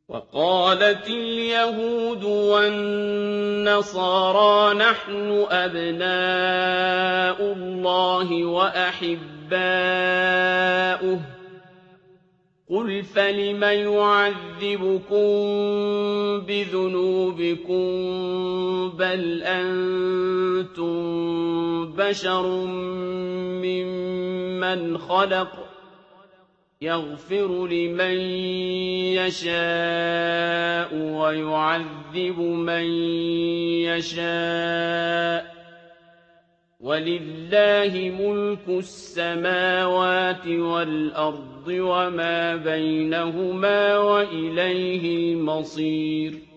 وقالت اليهود والنصارى نحن أبناء الله وأحباؤه قل فلم يعذبكم بذنوبكم بل أنتم بشر ممن خلق يغفر لمن يشاء ويعذب من يشاء ولله ملك السماوات والأرض وما بينهما وإليه المصير